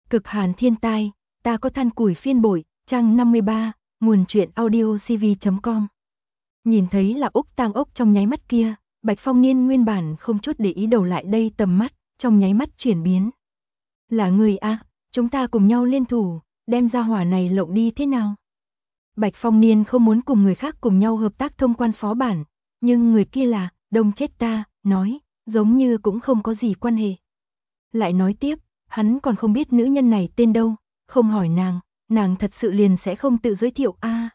Cực hàn thiên tai, ta có than củi phiên bội, trang 53, nguồn truyện audiocv.com. Nhìn thấy là Úc Tang Ốc trong nháy mắt kia, Bạch Phong Niên nguyên bản không chút để ý đầu lại đây tầm mắt, trong nháy mắt chuyển biến. Là người à, chúng ta cùng nhau liên thủ, đem ra hỏa này lộng đi thế nào? Bạch Phong Niên không muốn cùng người khác cùng nhau hợp tác thông quan phó bản, nhưng người kia là, đông chết ta, nói, giống như cũng không có gì quan hệ. Lại nói tiếp, hắn còn không biết nữ nhân này tên đâu, không hỏi nàng thật sự liền sẽ không tự giới thiệu a.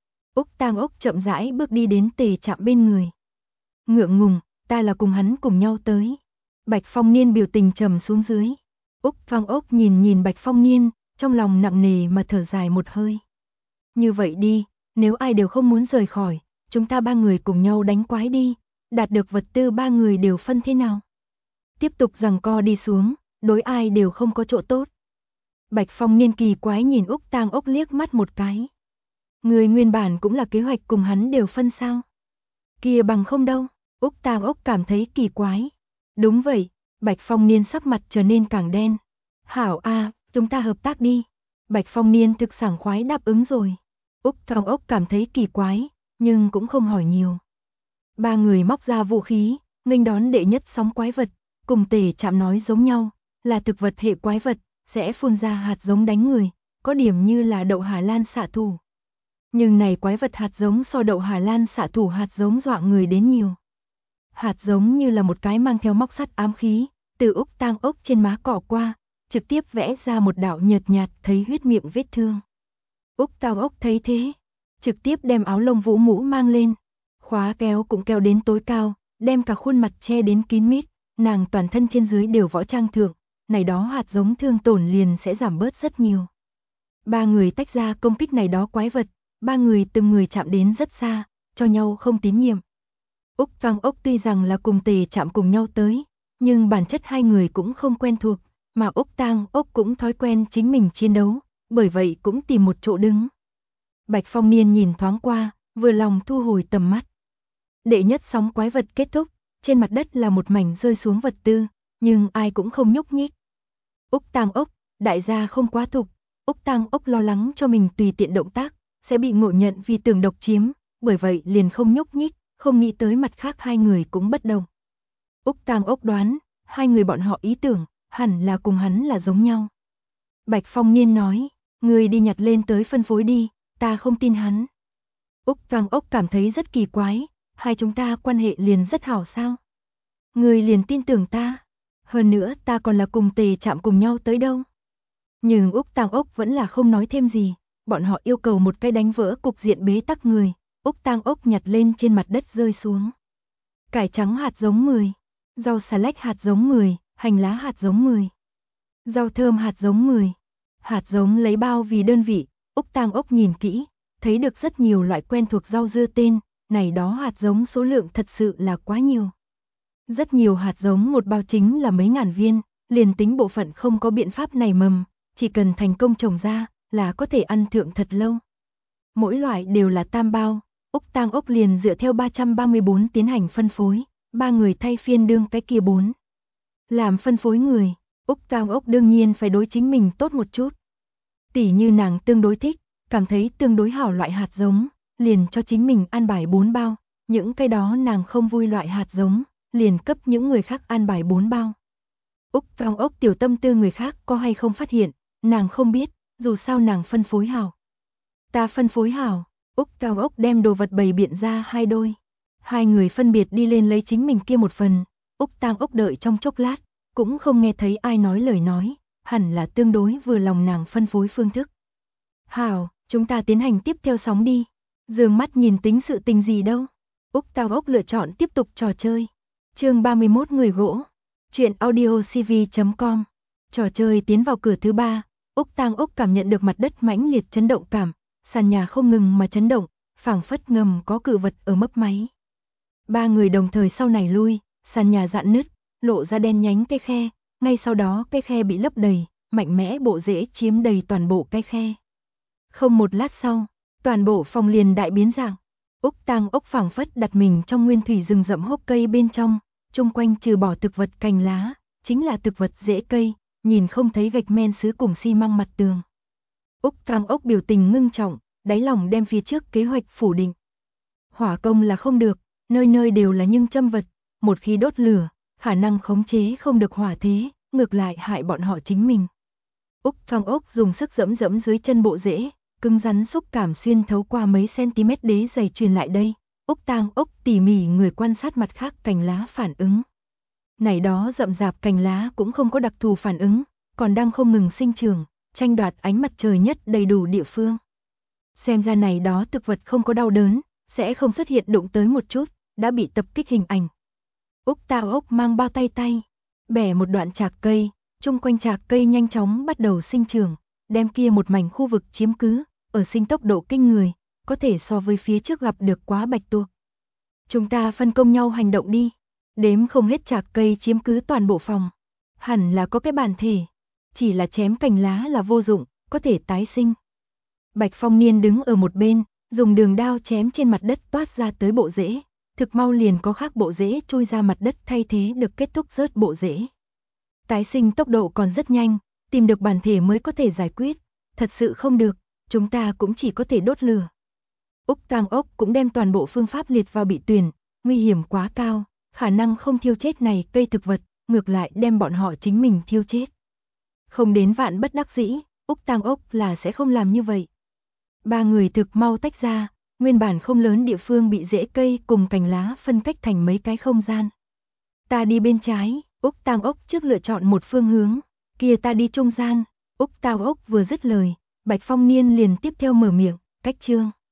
Úc Tang Ốc chậm rãi bước đi đến Tề Trạm bên người. Ngượng ngùng, ta là cùng hắn cùng nhau tới. Bạch Phong Niên biểu tình trầm xuống dưới. Úc Tang Ốc nhìn Bạch Phong Niên, trong lòng nặng nề mà thở dài một hơi. Như vậy đi, nếu ai đều không muốn rời khỏi, chúng ta 3 người cùng nhau đánh quái đi, đạt được vật tư 3 người đều phân thế nào? Tiếp tục giằng co đi xuống, đối ai đều không có chỗ tốt. Bạch Phong Niên kỳ quái nhìn Úc Tang Ốc liếc mắt một cái. Người nguyên bản cũng là kế hoạch cùng hắn đều phân sao? Kia bằng không đâu, Úc Tang Ốc cảm thấy kỳ quái. Đúng vậy, Bạch Phong Niên sắc mặt trở nên càng đen. Hảo a, chúng ta hợp tác đi. Bạch Phong Niên thực sảng khoái đáp ứng rồi. Úc Tang Ốc cảm thấy kỳ quái, nhưng cũng không hỏi nhiều. 3 người móc ra vũ khí, nghênh đón đệ nhất sóng quái vật, cùng Tề Trạm nói giống nhau, là thực vật hệ quái vật, sẽ phun ra hạt giống đánh người, có điểm như là đậu Hà Lan xạ thủ. Nhưng này quái vật hạt giống so đậu Hà Lan xạ thủ hạt giống dọa người đến nhiều. Hạt giống như là một cái mang theo móc sắt ám khí, từ Úc Tang Ốc trên má cọ qua, trực tiếp vẽ ra một đạo nhợt nhạt thấy huyết miệng vết thương. Úc Tang Ốc thấy thế, trực tiếp đem áo lông vũ mũ mang lên, khóa kéo cũng kéo đến tối cao, đem cả khuôn mặt che đến kín mít, nàng toàn thân trên dưới đều võ trang thượng, này đó hạt giống thương tổn liền sẽ giảm bớt rất nhiều. 3 người tách ra công kích này đó quái vật, 3 người từng người chạm đến rất xa, cho nhau không tín nhiệm. Úc Tang Ốc tuy rằng là cùng Tề Trạm cùng nhau tới, nhưng bản chất hai người cũng không quen thuộc, mà Úc Tang Ốc cũng thói quen chính mình chiến đấu, bởi vậy cũng tìm một chỗ đứng. Bạch Phong Niên nhìn thoáng qua, vừa lòng thu hồi tầm mắt. Đệ nhất sóng quái vật kết thúc, trên mặt đất là một mảnh rơi xuống vật tư, nhưng ai cũng không nhúc nhích. Úc Tang Ốc, đại gia không quá thục, Úc Tang Ốc lo lắng cho mình tùy tiện động tác, sẽ bị ngộ nhận vì tưởng độc chiếm, bởi vậy liền không nhúc nhích, không nghĩ tới mặt khác hai người cũng bất đồng. Úc Tang Ốc đoán, hai người bọn họ ý tưởng, hẳn là cùng hắn là giống nhau. Bạch Phong Niên nói, người đi nhặt lên tới phân phối đi, ta không tin hắn. Úc Tang Ốc cảm thấy rất kỳ quái, hai chúng ta quan hệ liền rất hảo sao? Người liền tin tưởng ta, hơn nữa ta còn là cùng Tề Trạm cùng nhau tới đâu. Nhưng Úc Tang Ốc vẫn là không nói thêm gì, bọn họ yêu cầu một cái đánh vỡ cục diện bế tắc người, Úc Tang Ốc nhặt lên trên mặt đất rơi xuống. Cải trắng hạt giống 10, rau xà lách hạt giống 10, hành lá hạt giống 10, rau thơm hạt giống 10. Hạt giống lấy bao vì đơn vị, Úc Tang Ốc nhìn kỹ, thấy được rất nhiều loại quen thuộc rau dưa tên, này đó hạt giống số lượng thật sự là quá nhiều. Rất nhiều hạt giống một bao chính là mấy ngàn viên, liền tính bộ phận không có biện pháp nảy mầm, chỉ cần thành công trồng ra là có thể ăn thượng thật lâu. Mỗi loại đều là tam bao, Úc Tang Ốc liền dựa theo 334 tiến hành phân phối, 3 người thay phiên đương cái kia 4. Làm phân phối người, Úc Tang Ốc đương nhiên phải đối chính mình tốt một chút. Tỉ như nàng tương đối thích, cảm thấy tương đối hảo loại hạt giống, liền cho chính mình an bài 4 bao, những cái đó nàng không vui loại hạt giống, liền cấp những người khác an bài 4 bao. Úc Tang Ốc tiểu tâm tư người khác có hay không phát hiện, nàng không biết, dù sao nàng phân phối hảo. Ta phân phối hảo, Úc Tang Ốc đem đồ vật bày biện ra hai đôi. Hai người phân biệt đi lên lấy chính mình kia một phần, Úc Tang Ốc đợi trong chốc lát, cũng không nghe thấy ai nói lời nói, hẳn là tương đối vừa lòng nàng phân phối phương thức. Hảo, chúng ta tiến hành tiếp theo sóng đi. Dương mắt nhìn tính sự tình gì đâu. Úc Tang Ốc lựa chọn tiếp tục trò chơi. Chương 31 người gỗ. Truyện audiocv.com. Trò chơi tiến vào cửa thứ 3, Úc Tang Ốc cảm nhận được mặt đất mãnh liệt chấn động cảm, sàn nhà không ngừng mà chấn động, phảng phất ngầm có cự vật ở mấp máy. 3 người đồng thời sau này lui, sàn nhà rạn nứt, lộ ra đen nhánh cái khe, ngay sau đó cái khe bị lấp đầy, mạnh mẽ bộ rễ chiếm đầy toàn bộ cái khe. Không một lát sau, toàn bộ phòng liền đại biến dạng. Úc Tang Ốc phảng phất đặt mình trong nguyên thủy rừng rậm hốc cây bên trong, chung quanh trừ bỏ thực vật cành lá, chính là thực vật rễ cây, nhìn không thấy gạch men sứ cùng xi măng mặt tường. Úc Tam Ốc biểu tình ngưng trọng, đáy lòng đem phía trước kế hoạch phủ định. Hỏa công là không được, nơi nơi đều là nhưng châm vật, một khi đốt lửa, khả năng khống chế không được hỏa thế, ngược lại hại bọn họ chính mình. Úc Tam Ốc dùng sức dẫm dẫm dưới chân bộ rễ, cứng rắn xúc cảm xuyên thấu qua mấy cm đế dày truyền lại đây. Úc Tam Ốc tỉ mỉ người quan sát mặt khác cành lá phản ứng. Này đó rậm rạp cành lá cũng không có đặc thù phản ứng, còn đang không ngừng sinh trưởng, tranh đoạt ánh mặt trời nhất đầy đủ địa phương. Xem ra này đó thực vật không có đau đớn, sẽ không xuất hiện đụng tới một chút, đã bị tập kích hình ảnh. Úc Tam Ốc mang bao tay, bẻ một đoạn trạc cây, chung quanh trạc cây nhanh chóng bắt đầu sinh trưởng, đem kia một mảnh khu vực chiếm cứ, ở sinh tốc độ kinh người, có thể so với phía trước gặp được quá bạch tuộc. Chúng ta phân công nhau hành động đi, đếm không hết trạc cây chiếm cứ toàn bộ phòng. Hẳn là có cái bản thể, chỉ là chém cành lá là vô dụng, có thể tái sinh. Bạch Phong Niên đứng ở một bên, dùng đường đao chém trên mặt đất toát ra tới bộ rễ, thực mau liền có khác bộ rễ chui ra mặt đất thay thế được kết thúc rớt bộ rễ. Tái sinh tốc độ còn rất nhanh, tìm được bản thể mới có thể giải quyết, thật sự không được, chúng ta cũng chỉ có thể đốt lửa. Úc Tam Ốc cũng đem toàn bộ phương pháp liệt vào bị tuyển, nguy hiểm quá cao, khả năng không thiêu chết này cây thực vật, ngược lại đem bọn họ chính mình thiêu chết. Không đến vạn bất đắc dĩ, Úc Tam Ốc là sẽ không làm như vậy. Ba người thực mau tách ra, nguyên bản không lớn địa phương bị rễ cây cùng cành lá phân cách thành mấy cái không gian. Ta đi bên trái, Úc Tam Ốc trước lựa chọn một phương hướng, kia ta đi trung gian. Úc Tam Ốc vừa dứt lời, Bạch Phong Niên liền tiếp theo mở miệng, cách chương.